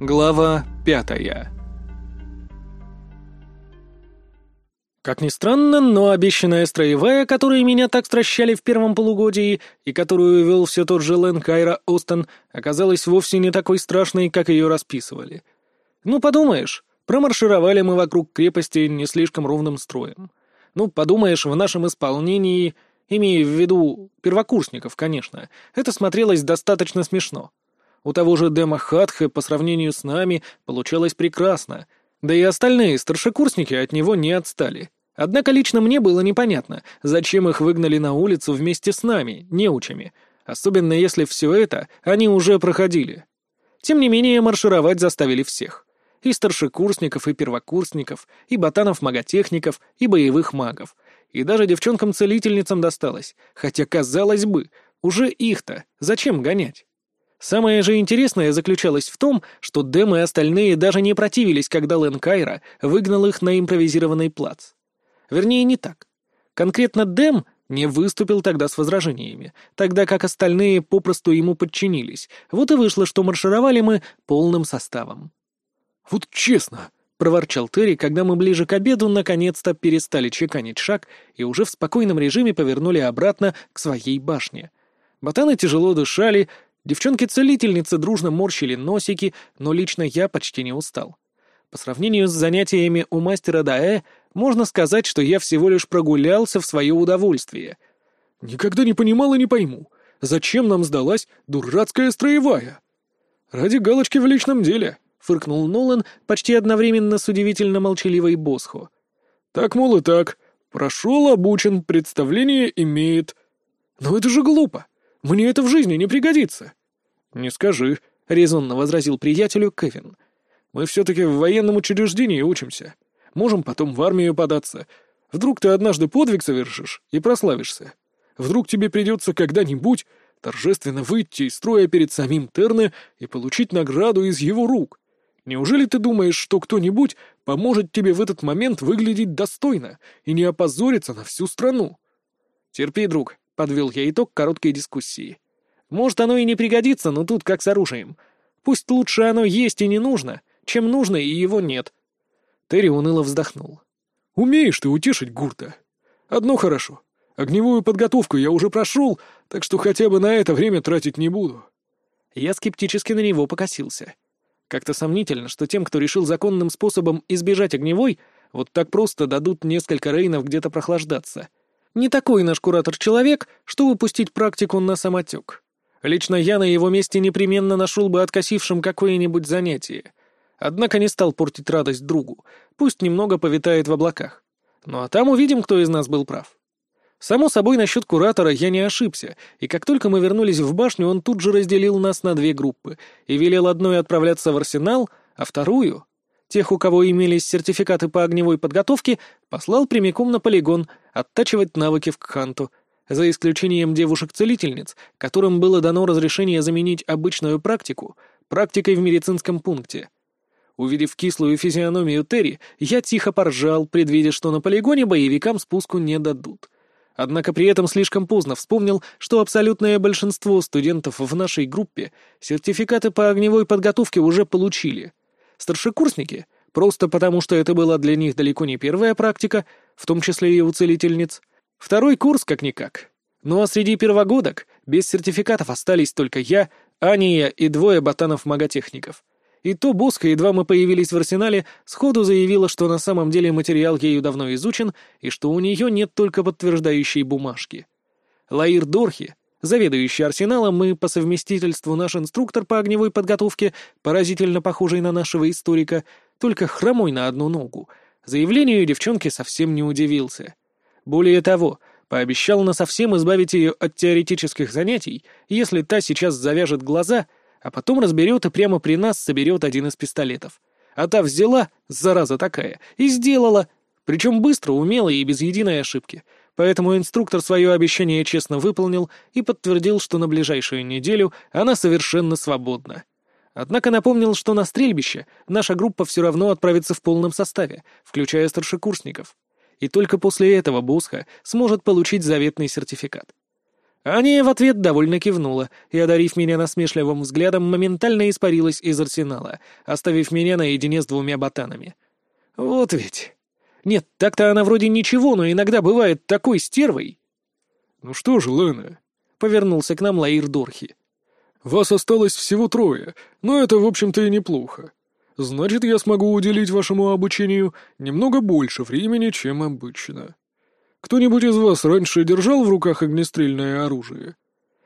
Глава 5. Как ни странно, но обещанная строевая, которой меня так стращали в первом полугодии и которую вел все тот же Лэн Кайра Остон, оказалась вовсе не такой страшной, как ее расписывали. Ну, подумаешь, промаршировали мы вокруг крепости не слишком ровным строем. Ну, подумаешь, в нашем исполнении, имея в виду первокурсников, конечно, это смотрелось достаточно смешно. У того же Дема Хатха по сравнению с нами получалось прекрасно, да и остальные старшекурсники от него не отстали. Однако лично мне было непонятно, зачем их выгнали на улицу вместе с нами, неучами, особенно если все это они уже проходили. Тем не менее, маршировать заставили всех. И старшекурсников, и первокурсников, и ботанов-маготехников, и боевых магов. И даже девчонкам-целительницам досталось, хотя, казалось бы, уже их-то зачем гонять? Самое же интересное заключалось в том, что Дэм и остальные даже не противились, когда Лэн Кайра выгнал их на импровизированный плац. Вернее, не так. Конкретно Дэм не выступил тогда с возражениями, тогда как остальные попросту ему подчинились. Вот и вышло, что маршировали мы полным составом. «Вот честно», — проворчал Терри, когда мы ближе к обеду наконец-то перестали чеканить шаг и уже в спокойном режиме повернули обратно к своей башне. Ботаны тяжело дышали, девчонки-целительницы дружно морщили носики, но лично я почти не устал. По сравнению с занятиями у мастера Даэ, можно сказать, что я всего лишь прогулялся в свое удовольствие. Никогда не понимал и не пойму, зачем нам сдалась дурацкая строевая? Ради галочки в личном деле, фыркнул Нолан почти одновременно с удивительно молчаливой Босхо. Так, мол, и так. Прошел, обучен, представление имеет. Но это же глупо. Мне это в жизни не пригодится. Не скажи, резонно возразил приятелю Кевин. Мы все-таки в военном учреждении учимся. Можем потом в армию податься. Вдруг ты однажды подвиг совершишь и прославишься. Вдруг тебе придется когда-нибудь торжественно выйти из строя перед самим Терне и получить награду из его рук. Неужели ты думаешь, что кто-нибудь поможет тебе в этот момент выглядеть достойно и не опозориться на всю страну? Терпи, друг, — подвел я итог короткой дискуссии. Может, оно и не пригодится, но тут как с оружием. Пусть лучше оно есть и не нужно, чем нужно и его нет. Терри уныло вздохнул. «Умеешь ты утешить Гурта. Одно хорошо. Огневую подготовку я уже прошел, так что хотя бы на это время тратить не буду». Я скептически на него покосился. Как-то сомнительно, что тем, кто решил законным способом избежать огневой, вот так просто дадут несколько рейнов где-то прохлаждаться. Не такой наш куратор-человек, что выпустить практику на самотек. Лично я на его месте непременно нашел бы откосившим какое-нибудь занятие. Однако не стал портить радость другу, пусть немного повитает в облаках. Ну а там увидим, кто из нас был прав. Само собой, насчет куратора я не ошибся, и как только мы вернулись в башню, он тут же разделил нас на две группы и велел одной отправляться в арсенал, а вторую, тех, у кого имелись сертификаты по огневой подготовке, послал прямиком на полигон оттачивать навыки в Кханту, за исключением девушек-целительниц, которым было дано разрешение заменить обычную практику практикой в медицинском пункте. Увидев кислую физиономию Терри, я тихо поржал, предвидя, что на полигоне боевикам спуску не дадут. Однако при этом слишком поздно вспомнил, что абсолютное большинство студентов в нашей группе сертификаты по огневой подготовке уже получили. Старшекурсники, просто потому что это была для них далеко не первая практика, в том числе и у целительниц. Второй курс как-никак. Ну а среди первогодок без сертификатов остались только я, Ания и двое ботанов-маготехников. И то Босха, едва мы появились в арсенале, сходу заявила, что на самом деле материал ею давно изучен и что у нее нет только подтверждающей бумажки. Лаир Дорхи, заведующий арсеналом и по совместительству наш инструктор по огневой подготовке, поразительно похожий на нашего историка, только хромой на одну ногу, заявлению девчонки совсем не удивился. Более того, пообещал насовсем избавить ее от теоретических занятий, если та сейчас завяжет глаза, а потом разберет и прямо при нас соберет один из пистолетов. А та взяла, зараза такая, и сделала, причем быстро, умело и без единой ошибки. Поэтому инструктор свое обещание честно выполнил и подтвердил, что на ближайшую неделю она совершенно свободна. Однако напомнил, что на стрельбище наша группа все равно отправится в полном составе, включая старшекурсников. И только после этого Босха сможет получить заветный сертификат. Аня в ответ довольно кивнула и, одарив меня насмешливым взглядом, моментально испарилась из арсенала, оставив меня наедине с двумя ботанами. Вот ведь. Нет, так-то она вроде ничего, но иногда бывает такой стервой. «Ну что же, Лена?» — повернулся к нам Лаир Дорхи. «Вас осталось всего 3, но это, в общем-то, и неплохо. Значит, я смогу уделить вашему обучению немного больше времени, чем обычно. Кто-нибудь из вас раньше держал в руках огнестрельное оружие?»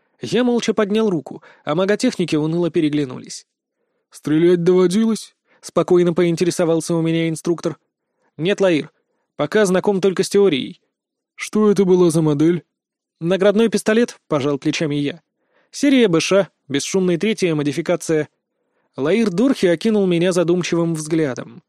Я молча поднял руку, а маготехники уныло переглянулись. «Стрелять доводилось?» — спокойно поинтересовался у меня инструктор. «Нет, Лаир, пока знаком только с теорией». «Что это была за модель?» «Наградной пистолет», — пожал плечами я. «Серия БШ, бесшумная 3-я модификация». Лаир Дорхи окинул меня задумчивым взглядом.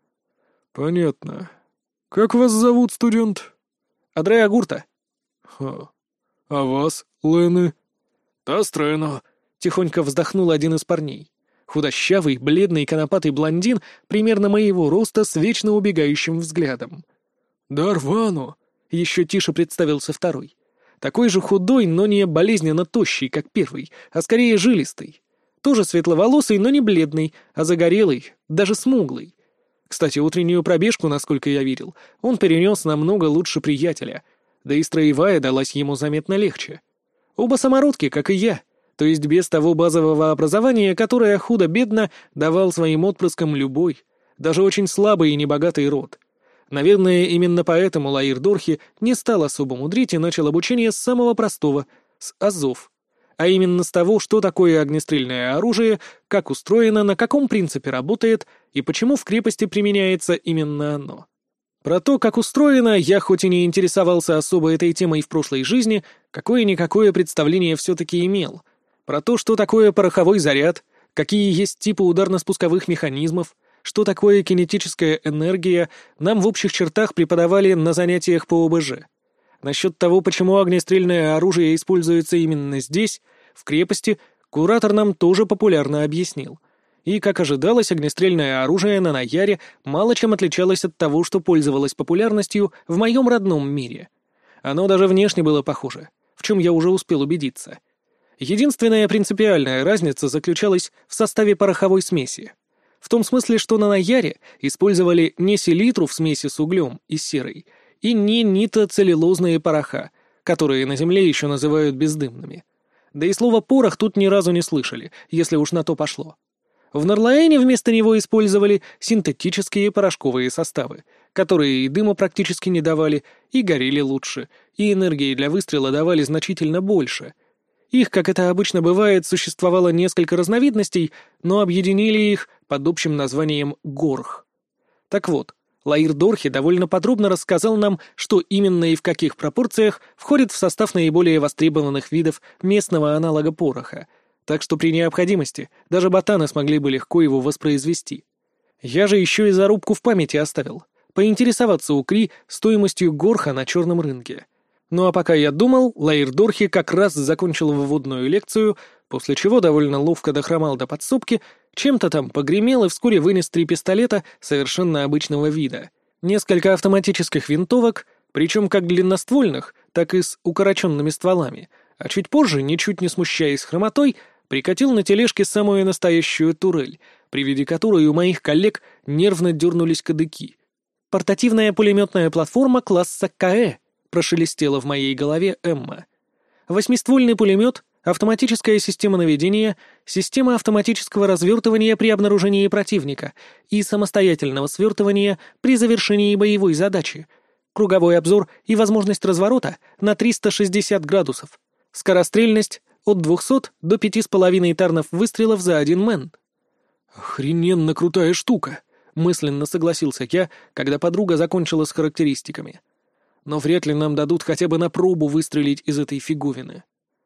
«Понятно. Как вас зовут, студент?» «Адреа Гурта». «Ха. А вас, Лены?» «Тастрено», — тихонько вздохнул один из парней. Худощавый, бледный, конопатый блондин, примерно моего роста, с вечно убегающим взглядом. «Дарвано», — еще тише представился второй. Такой же худой, но не болезненно тощий, как первый, а скорее жилистый. Тоже светловолосый, но не бледный, а загорелый, даже смуглый. Кстати, утреннюю пробежку, насколько я видел, он перенес намного лучше приятеля, да и строевая далась ему заметно легче. Оба самородки, как и я, то есть без того базового образования, которое худо-бедно давал своим отпрыскам любой, даже очень слабый и небогатый род. Наверное, именно поэтому Лаир Дорхи не стал особо мудрить и начал обучение с самого простого, с азов. А именно с того, что такое огнестрельное оружие, как устроено, на каком принципе работает и почему в крепости применяется именно оно. Про то, как устроено, я хоть и не интересовался особо этой темой в прошлой жизни, какое-никакое представление все-таки имел. Про то, что такое пороховой заряд, какие есть типы ударно-спусковых механизмов, что такое кинетическая энергия, нам в общих чертах преподавали на занятиях по ОБЖ. Насчет того, почему огнестрельное оружие используется именно здесь, в крепости, куратор нам тоже популярно объяснил. И, как ожидалось, огнестрельное оружие на Наяре мало чем отличалось от того, что пользовалось популярностью в моем родном мире. Оно даже внешне было похоже, в чем я уже успел убедиться. Единственная принципиальная разница заключалась в составе пороховой смеси. В том смысле, что на Наяре использовали не селитру в смеси с углем и серой, и не нитроцеллюлозные пороха, которые на Земле еще называют бездымными. Да и слово «порох» тут ни разу не слышали, если уж на то пошло. В Норлаэне вместо него использовали синтетические порошковые составы, которые и дыма практически не давали, и горели лучше, и энергии для выстрела давали значительно больше. Их, как это обычно бывает, существовало несколько разновидностей, но объединили их под общим названием «горх». Так вот, Лаир Дорхи довольно подробно рассказал нам, что именно и в каких пропорциях входит в состав наиболее востребованных видов местного аналога пороха, так что при необходимости даже ботаны смогли бы легко его воспроизвести. Я же еще и зарубку в памяти оставил, поинтересоваться у Кри стоимостью горха на черном рынке. Ну а пока я думал, Лаир Дорхи как раз закончил выводную лекцию, после чего довольно ловко дохромал до подсобки, чем-то там погремел и вскоре вынес 3 пистолета совершенно обычного вида, несколько автоматических винтовок, причем как длинноствольных, так и с укороченными стволами, а чуть позже, ничуть не смущаясь хромотой, прикатил на тележке самую настоящую турель, при виде которой у моих коллег нервно дернулись кадыки. «Портативная пулеметная платформа класса КЭ», — прошелестела в моей голове Эмма. «Восьмиствольный пулемет, автоматическая система наведения, система автоматического развертывания при обнаружении противника и самостоятельного свертывания при завершении боевой задачи, круговой обзор и возможность разворота на 360 градусов, скорострельность от 200 до 5,5 тарнов выстрелов за 1 мэн». «Охрененно крутая штука», — мысленно согласился я, когда подруга закончила с характеристиками. «Но вряд ли нам дадут хотя бы на пробу выстрелить из этой фиговины».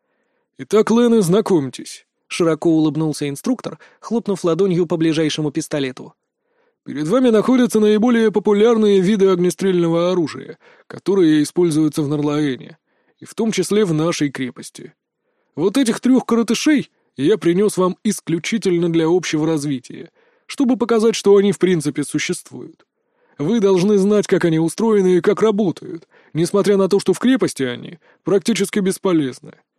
«Итак, Лены, знакомьтесь», — широко улыбнулся инструктор, хлопнув ладонью по ближайшему пистолету. «Перед вами находятся наиболее популярные виды огнестрельного оружия, которые используются в Норлаэне, и в том числе в нашей крепости. Вот этих 3 коротышей я принес вам исключительно для общего развития, чтобы показать, что они в принципе существуют. Вы должны знать, как они устроены и как работают, несмотря на то, что в крепости они практически бесполезны.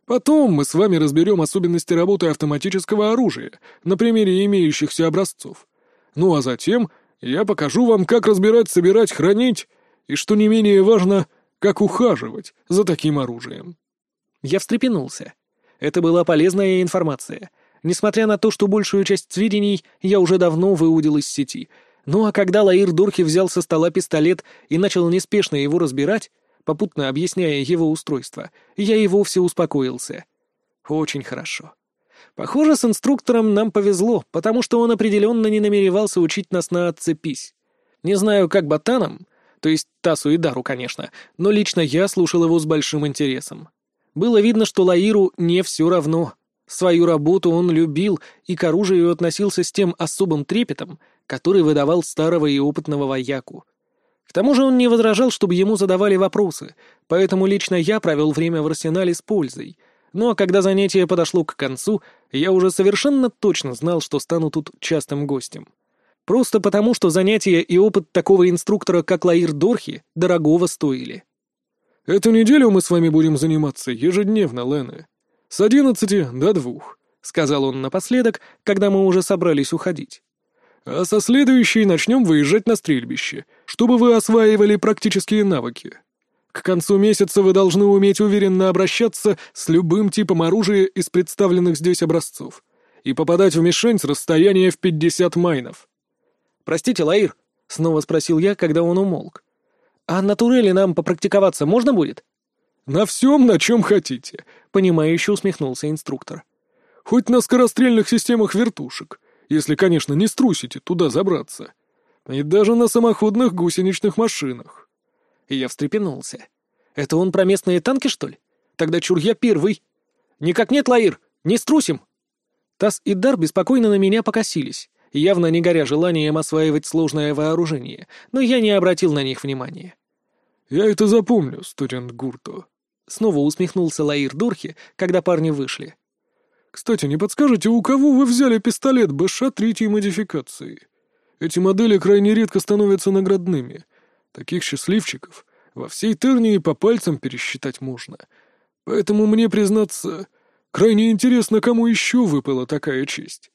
Потом мы с вами разберем особенности работы автоматического оружия на примере имеющихся образцов. Ну а затем я покажу вам, как разбирать, собирать, хранить и, что не менее важно, как ухаживать за таким оружием». Я встрепенулся. Это была полезная информация. Несмотря на то, что большую часть сведений я уже давно выудил из сети. Ну а когда Лаир Дорхи взял со стола пистолет и начал неспешно его разбирать, попутно объясняя его устройство, я и вовсе успокоился. Очень хорошо. Похоже, с инструктором нам повезло, потому что он определенно не намеревался учить нас на «отцепись». Не знаю, как ботанам, то есть Тасу и Дару, конечно, но лично я слушал его с большим интересом. Было видно, что Лаиру не все равно. Свою работу он любил и к оружию относился с тем особым трепетом, который выдавал старого и опытного вояку. К тому же он не возражал, чтобы ему задавали вопросы, поэтому лично я провел время в арсенале с пользой. Ну а когда занятие подошло к концу, я уже совершенно точно знал, что стану тут частым гостем. Просто потому, что занятия и опыт такого инструктора, как Лаир Дорхи, дорогого стоили. «Эту неделю мы с вами будем заниматься ежедневно, Лены. С 11 до 2», — сказал он напоследок, когда мы уже собрались уходить. «А со следующей начнем выезжать на стрельбище, чтобы вы осваивали практические навыки. К концу месяца вы должны уметь уверенно обращаться с любым типом оружия из представленных здесь образцов и попадать в мишень с расстояния в 50 майнов». «Простите, Лаир», — снова спросил я, когда он умолк. «А на турели нам попрактиковаться можно будет?» «На всем, на чем хотите», — понимающе усмехнулся инструктор. «Хоть на скорострельных системах вертушек, если, конечно, не струсите туда забраться. И даже на самоходных гусеничных машинах». И я встрепенулся. «Это он про местные танки, что ли? Тогда чур я первый». «Никак нет, Лаир, не струсим!» Тас и Дар беспокойно на меня покосились, явно не горя желанием осваивать сложное вооружение, но я не обратил на них внимания. «Я это запомню, студент Гурто», — снова усмехнулся Лаир Дорхи, когда парни вышли. «Кстати, не подскажете, у кого вы взяли пистолет БШ третьей модификации? Эти модели крайне редко становятся наградными. Таких счастливчиков во всей Тернии по пальцам пересчитать можно. Поэтому мне, признаться, крайне интересно, кому еще выпала такая честь».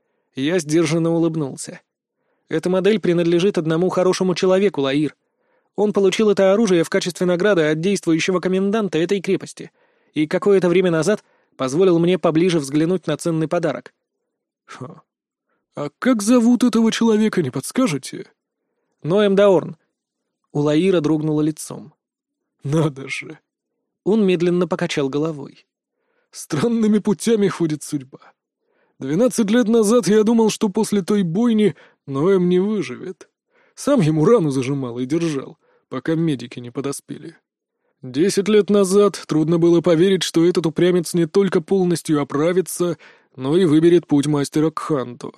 Я сдержанно улыбнулся. «Эта модель принадлежит одному хорошему человеку, Лаир. Он получил это оружие в качестве награды от действующего коменданта этой крепости, и какое-то время назад позволил мне поближе взглянуть на ценный подарок». «Ха. А как зовут этого человека, не подскажете?» «Ноэм Даорн». У Лаира дрогнуло лицом. «Надо же!» Он медленно покачал головой. «Странными путями ходит судьба. 12 лет назад я думал, что после той бойни Ноэм не выживет. Сам ему рану зажимал и держал, пока медики не подоспели. 10 лет назад трудно было поверить, что этот упрямец не только полностью оправится, но и выберет путь мастера к Ханту.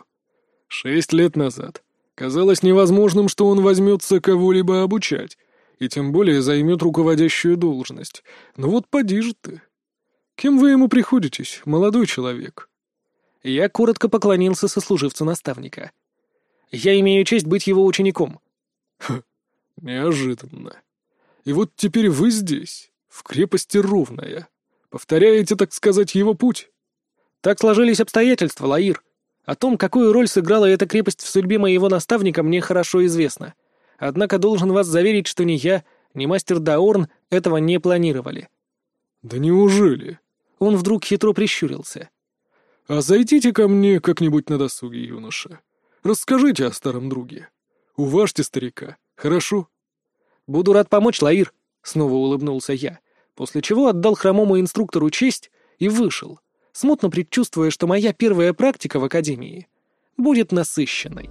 6 лет назад казалось невозможным, что он возьмется кого-либо обучать, и тем более займет руководящую должность. Но вот поди же ты. Кем вы ему приходитесь, молодой человек?» Я коротко поклонился сослуживцу наставника. «Я имею честь быть его учеником». «Ха, неожиданно. И вот теперь вы здесь, в крепости Ровная. Повторяете, так сказать, его путь?» «Так сложились обстоятельства, Лаир. О том, какую роль сыграла эта крепость в судьбе моего наставника, мне хорошо известно. Однако должен вас заверить, что ни я, ни мастер Даорн этого не планировали». «Да неужели?» Он вдруг хитро прищурился. «А зайдите ко мне как-нибудь на досуге, юноша. Расскажите о старом друге. Уважьте старика, хорошо?» «Буду рад помочь, Лаир», — снова улыбнулся я, после чего отдал хромому инструктору честь и вышел, смутно предчувствуя, что моя первая практика в академии будет насыщенной.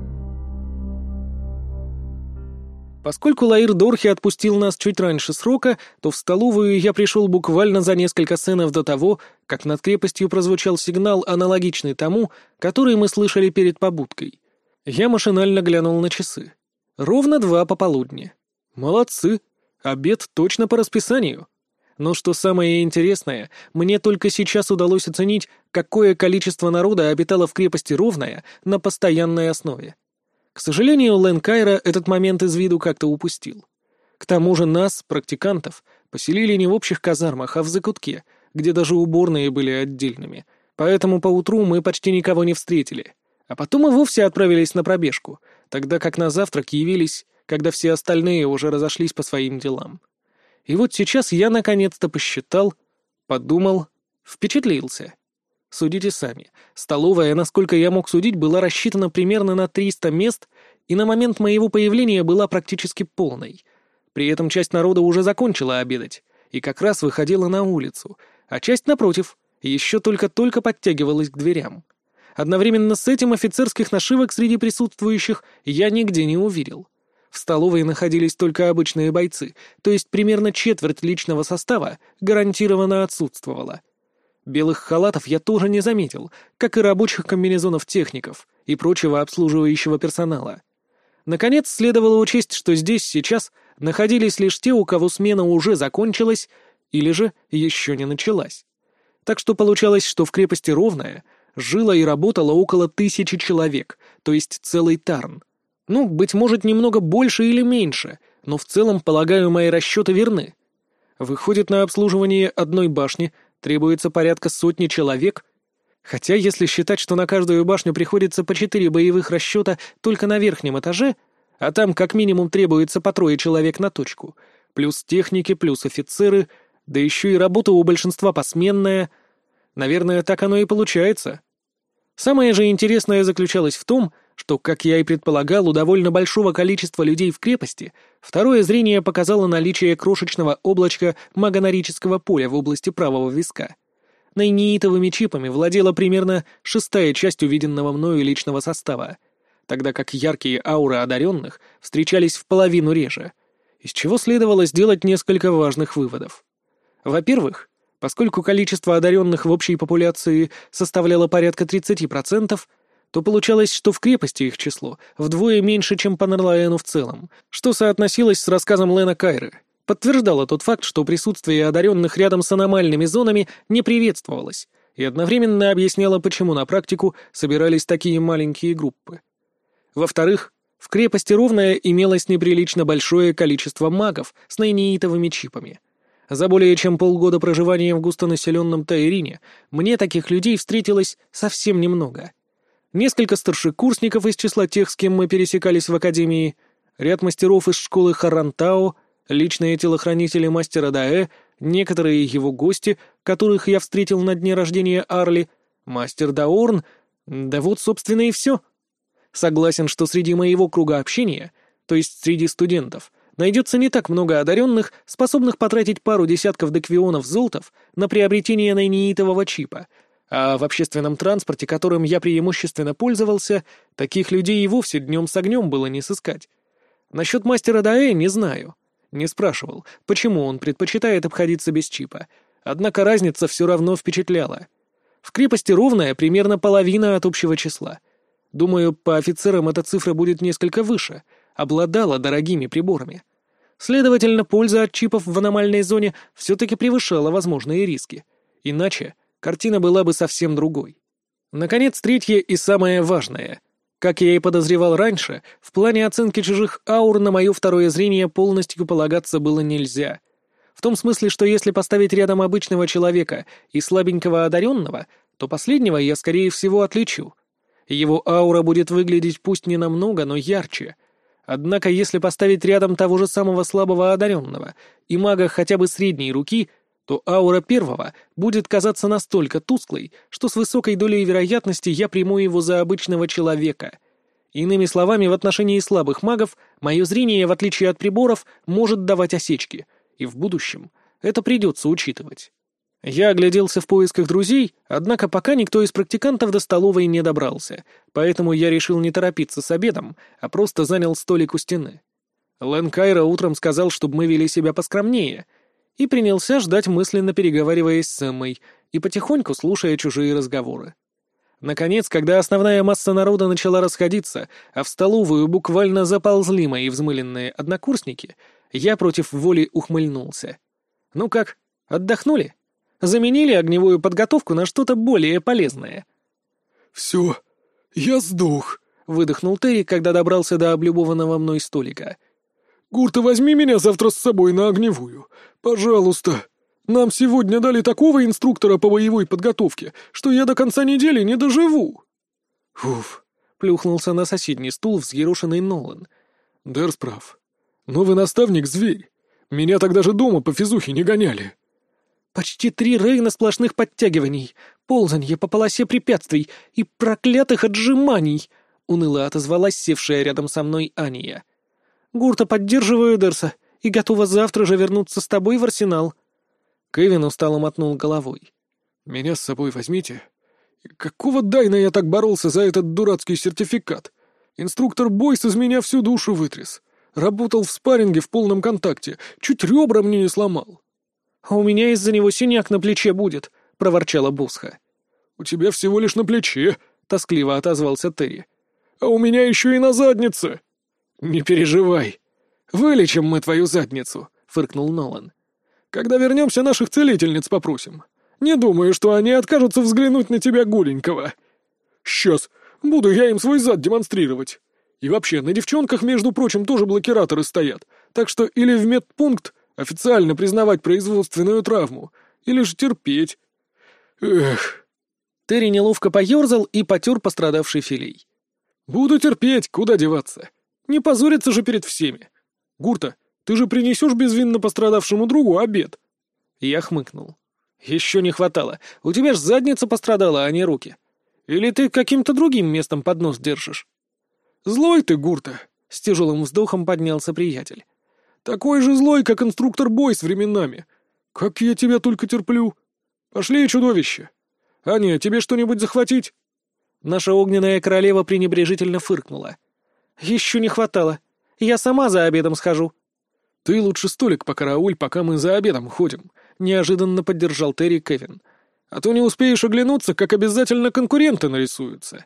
Поскольку Лаир Дорхи отпустил нас чуть раньше срока, то в столовую я пришел буквально за несколько сценов до того, как над крепостью прозвучал сигнал, аналогичный тому, который мы слышали перед побудкой. Я машинально глянул на часы. Ровно 2 пополудни. Молодцы, обед точно по расписанию. Но что самое интересное, мне только сейчас удалось оценить, какое количество народа обитало в крепости Ровная на постоянной основе. К сожалению, Лэн Кайра этот момент из виду как-то упустил. К тому же нас, практикантов, поселили не в общих казармах, а в закутке, где даже уборные были отдельными, поэтому поутру мы почти никого не встретили. А потом и вовсе отправились на пробежку, тогда как на завтрак явились, когда все остальные уже разошлись по своим делам. И вот сейчас я наконец-то посчитал, подумал, впечатлился. Судите сами. Столовая, насколько я мог судить, была рассчитана примерно на 300 мест, и на момент моего появления была практически полной. При этом часть народа уже закончила обедать и как раз выходила на улицу, а часть, напротив, еще только-только подтягивалась к дверям. Одновременно с этим офицерских нашивок среди присутствующих я нигде не увидел. В столовой находились только обычные бойцы, то есть примерно четверть личного состава гарантированно отсутствовала. Белых халатов я тоже не заметил, как и рабочих комбинезонов техников и прочего обслуживающего персонала. Наконец, следовало учесть, что здесь сейчас находились лишь те, у кого смена уже закончилась или же еще не началась. Так что получалось, что в крепости Ровная жило и работало около 1000 человек, то есть целый Тарн. Ну, быть может, немного больше или меньше, но в целом, полагаю, мои расчеты верны. Выходит, на обслуживание одной башни требуется порядка 100 человек, хотя если считать, что на каждую башню приходится по 4 боевых расчета только на верхнем этаже, а там как минимум требуется по 3 человек на точку, плюс техники, плюс офицеры, да еще и работа у большинства посменная. Наверное, так оно и получается. Самое же интересное заключалось в том, что, как я и предполагал, у довольно большого количества людей в крепости второе зрение показало наличие крошечного облачка магонорического поля в области правого виска. Нейнеитовыми чипами владела примерно 1/6 часть увиденного мною личного состава, тогда как яркие ауры одаренных встречались в половину реже, из чего следовало сделать несколько важных выводов. Во-первых, поскольку количество одаренных в общей популяции составляло порядка 30%, то получалось, что в крепости их число вдвое меньше, чем по Нарлаэну в целом, что соотносилось с рассказом Лена Кайры. Подтверждало тот факт, что присутствие одаренных рядом с аномальными зонами не приветствовалось, и одновременно объясняло, почему на практику собирались такие маленькие группы. Во-вторых, в крепости Ровная имелось неприлично большое количество магов с нейнеитовыми чипами. За более чем полгода проживания в густонаселенном Таирине мне таких людей встретилось совсем немного. Несколько старшекурсников из числа тех, с кем мы пересекались в академии, ряд мастеров из школы Харантао, личные телохранители мастера Даэ, некоторые его гости, которых я встретил на дне рождения Арли, мастер Даорн, да вот, собственно, и все. Согласен, что среди моего круга общения, то есть среди студентов, найдется не так много одаренных, способных потратить пару десятков деквионов золотов на приобретение нейнеитового чипа, а в общественном транспорте, которым я преимущественно пользовался, таких людей и вовсе днем с огнем было не сыскать. Насчет мастера Даэ не знаю. Не спрашивал, почему он предпочитает обходиться без чипа. Однако разница все равно впечатляла. В крепости Ровная примерно половина от общего числа. Думаю, по офицерам эта цифра будет несколько выше. Обладала дорогими приборами. Следовательно, польза от чипов в аномальной зоне все-таки превышала возможные риски. Иначе картина была бы совсем другой. Наконец, третье и самое важное. Как я и подозревал раньше, в плане оценки чужих аур на мое второе зрение полностью полагаться было нельзя. В том смысле, что если поставить рядом обычного человека и слабенького одаренного, то последнего я, скорее всего, отличу. Его аура будет выглядеть пусть не намного, но ярче. Однако, если поставить рядом того же самого слабого одаренного и мага хотя бы средней руки, то аура первого будет казаться настолько тусклой, что с высокой долей вероятности я приму его за обычного человека. Иными словами, в отношении слабых магов мое зрение, в отличие от приборов, может давать осечки, и в будущем это придется учитывать. Я огляделся в поисках друзей, однако пока никто из практикантов до столовой не добрался, поэтому я решил не торопиться с обедом, а просто занял столик у стены. Лэн Кайра утром сказал, чтобы мы вели себя поскромнее, и принялся ждать, мысленно переговариваясь с Эммой и потихоньку слушая чужие разговоры. Наконец, когда основная масса народа начала расходиться, а в столовую буквально заползли мои взмыленные однокурсники, я против воли ухмыльнулся. «Ну как, отдохнули? Заменили огневую подготовку на что-то более полезное?» «Все, я сдох», — выдохнул Терри, когда добрался до облюбованного мной столика. «Гурта, возьми меня завтра с собой на огневую. Пожалуйста. Нам сегодня дали такого инструктора по боевой подготовке, что я до конца недели не доживу!» «Уф!» — плюхнулся на соседний стул взъерошенный Нолан. «Дерс прав. Новый наставник — зверь. Меня так даже дома по физухе не гоняли». «Почти 3 рейна сплошных подтягиваний, ползанье по полосе препятствий и проклятых отжиманий!» — уныло отозвалась севшая рядом со мной Ания. «Гурта, поддерживаю Дерса и готова завтра же вернуться с тобой в арсенал». Кевин устало мотнул головой. «Меня с собой возьмите. Какого дайна я так боролся за этот дурацкий сертификат? Инструктор Бойс из меня всю душу вытряс. Работал в спарринге в полном контакте, чуть ребра мне не сломал». «А у меня из-за него синяк на плече будет», — проворчала Босха. «У тебя всего лишь на плече», — тоскливо отозвался Терри. «А у меня еще и на заднице». «Не переживай. Вылечим мы твою задницу», — фыркнул Нолан. «Когда вернемся, наших целительниц попросим. Не думаю, что они откажутся взглянуть на тебя голенького. Сейчас буду я им свой зад демонстрировать. И вообще, на девчонках, между прочим, тоже блокираторы стоят, так что или в медпункт официально признавать производственную травму, или же терпеть. Эх». Терри неловко поерзал и потер пострадавший филей. «Буду терпеть, куда деваться. Не позориться же перед всеми. Гурта, ты же принесешь безвинно пострадавшему другу обед?» Я хмыкнул. «Еще не хватало. У тебя ж задница пострадала, а не руки. Или ты каким-то другим местом поднос держишь?» «Злой ты, Гурта!» — с тяжелым вздохом поднялся приятель. «Такой же злой, как инструктор Бойс временами. Как я тебя только терплю. Пошли, чудовище. Аня, тебе что-нибудь захватить?» Наша огненная королева пренебрежительно фыркнула. «Еще не хватало. Я сама за обедом схожу». «Ты лучше столик покарауль, пока мы за обедом ходим», — неожиданно поддержал Терри Кевин. «А то не успеешь оглянуться, как обязательно конкуренты нарисуются».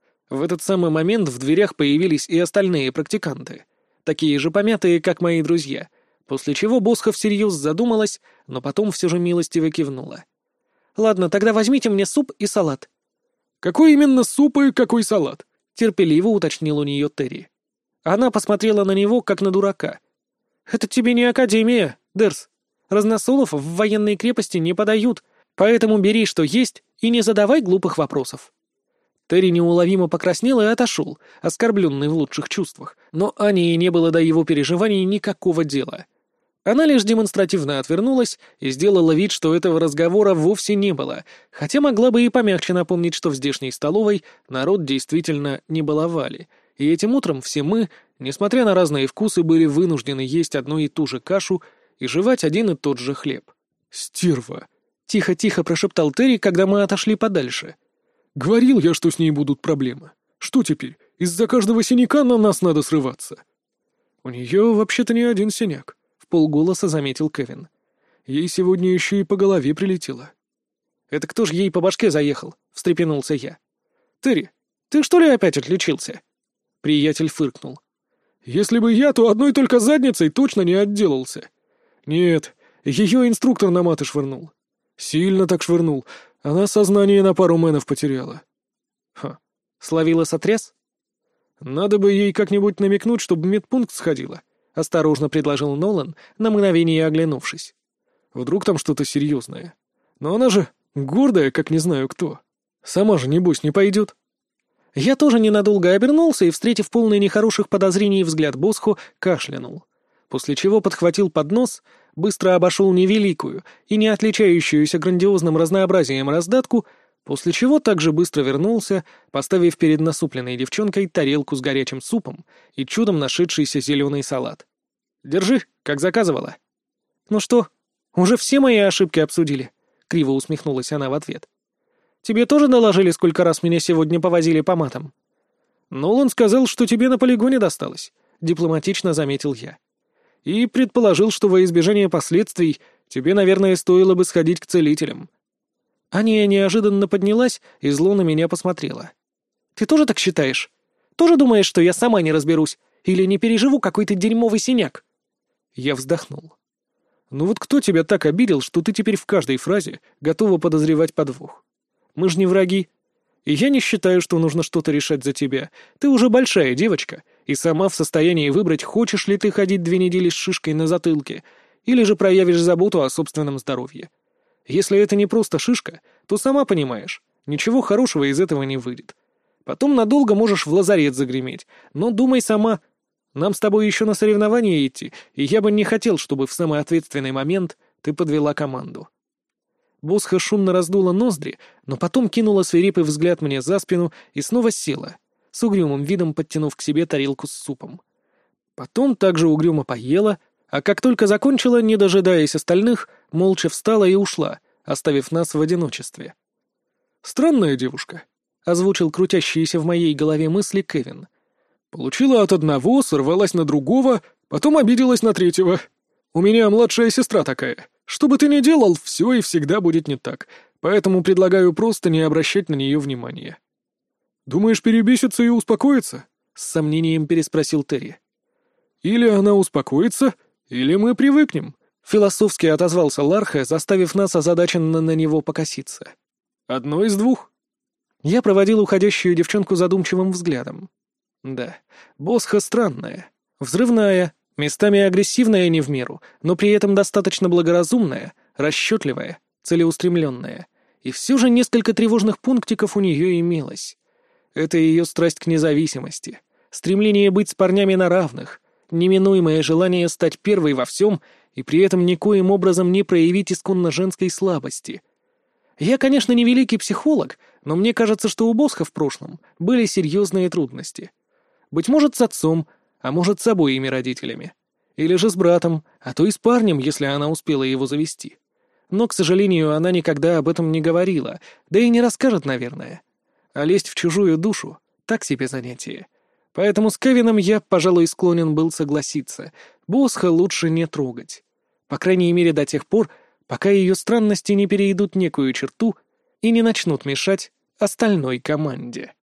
В этот самый момент в дверях появились и остальные практиканты, такие же помятые, как мои друзья, после чего Босха всерьез задумалась, но потом все же милостиво кивнула. «Ладно, тогда возьмите мне суп и салат». «Какой именно суп и какой салат?» — терпеливо уточнил у нее Терри. Она посмотрела на него, как на дурака. «Это тебе не академия, Дерс. Разносолов в военной крепости не подают, поэтому бери, что есть, и не задавай глупых вопросов». Терри неуловимо покраснел и отошел, оскорбленный в лучших чувствах, но Ане не было до его переживаний никакого дела. Она лишь демонстративно отвернулась и сделала вид, что этого разговора вовсе не было, хотя могла бы и помягче напомнить, что в здешней столовой народ действительно не баловали, и этим утром все мы, несмотря на разные вкусы, были вынуждены есть одну и ту же кашу и жевать один и тот же хлеб. «Стерва!» — тихо-тихо прошептал Терри, когда мы отошли подальше. «Говорил я, что с ней будут проблемы. Что теперь, из-за каждого синяка на нас надо срываться?» «У нее вообще-то не один синяк», — вполголоса заметил Кевин. «Ей сегодня еще и по голове прилетело». «Это кто ж ей по башке заехал?» — встрепенулся я. «Терри, ты что ли опять отличился?» Приятель фыркнул. «Если бы я, то одной только задницей точно не отделался. Нет, ее инструктор на маты швырнул. Сильно так швырнул. Она сознание на пару мэнов потеряла». «Ха, словила сотряс?» «Надо бы ей как-нибудь намекнуть, чтобы в медпункт сходила», — осторожно предложил Нолан, на мгновение оглянувшись. «Вдруг там что-то серьезное. Но она же гордая, как не знаю кто. Сама же, небось, не пойдет». Я тоже ненадолго обернулся и, встретив полный нехороших подозрений взгляд Босху, кашлянул, после чего подхватил поднос, быстро обошел невеликую и не отличающуюся грандиозным разнообразием раздатку, после чего также быстро вернулся, поставив перед насупленной девчонкой тарелку с горячим супом и чудом нашедшийся зеленый салат. «Держи, как заказывала». «Ну что, уже все мои ошибки обсудили?» — криво усмехнулась она в ответ. «Тебе тоже доложили, сколько раз меня сегодня повозили по матам?» «Нолан сказал, что тебе на полигоне досталось», — дипломатично заметил я. «И предположил, что во избежание последствий тебе, наверное, стоило бы сходить к целителям». Аня неожиданно поднялась и зло на меня посмотрела. «Ты тоже так считаешь? Тоже думаешь, что я сама не разберусь или не переживу какой-то дерьмовый синяк?» Я вздохнул. «Ну вот кто тебя так обидел, что ты теперь в каждой фразе готова подозревать подвох? Мы же не враги. И я не считаю, что нужно что-то решать за тебя. Ты уже большая девочка и сама в состоянии выбрать, хочешь ли ты ходить 2 недели с шишкой на затылке, Или же проявишь заботу о собственном здоровье. Если это не просто шишка, то сама понимаешь, ничего хорошего из этого не выйдет. Потом надолго можешь в лазарет загреметь, но думай сама. Нам с тобой еще на соревнования идти, и я бы не хотел, чтобы в самый ответственный момент ты подвела команду». Босха шумно раздула ноздри, но потом кинула свирепый взгляд мне за спину и снова села, с угрюмым видом подтянув к себе тарелку с супом. Потом также угрюмо поела, а как только закончила, не дожидаясь остальных, молча встала и ушла, оставив нас в одиночестве. «Странная девушка», — озвучил крутящиеся в моей голове мысли Кевин. «Получила от одного, сорвалась на другого, потом обиделась на третьего. У меня младшая сестра такая. Что бы ты ни делал, все и всегда будет не так, поэтому предлагаю просто не обращать на нее внимания». «Думаешь, перебесится и успокоится?» — с сомнением переспросил Терри. «Или она успокоится, или мы привыкнем», — философски отозвался Ларха, заставив нас озадаченно на него покоситься. «Одно из двух». Я проводил уходящую девчонку задумчивым взглядом. Да, Босха странная, взрывная, местами агрессивная не в меру, но при этом достаточно благоразумная, расчетливая, целеустремленная. И все же несколько тревожных пунктиков у нее имелось. Это ее страсть к независимости, стремление быть с парнями на равных, неминуемое желание стать первой во всем и при этом никоим образом не проявить исконно женской слабости. Я, конечно, не великий психолог, но мне кажется, что у Босха в прошлом были серьезные трудности. Быть может, с отцом, а может, с обоими родителями. Или же с братом, а то и с парнем, если она успела его завести. Но, к сожалению, она никогда об этом не говорила, да и не расскажет, наверное. А лезть в чужую душу — так себе занятие. Поэтому с Кевином я, пожалуй, склонен был согласиться. Босха лучше не трогать. По крайней мере, до тех пор, пока ее странности не перейдут некую черту и не начнут мешать остальной команде.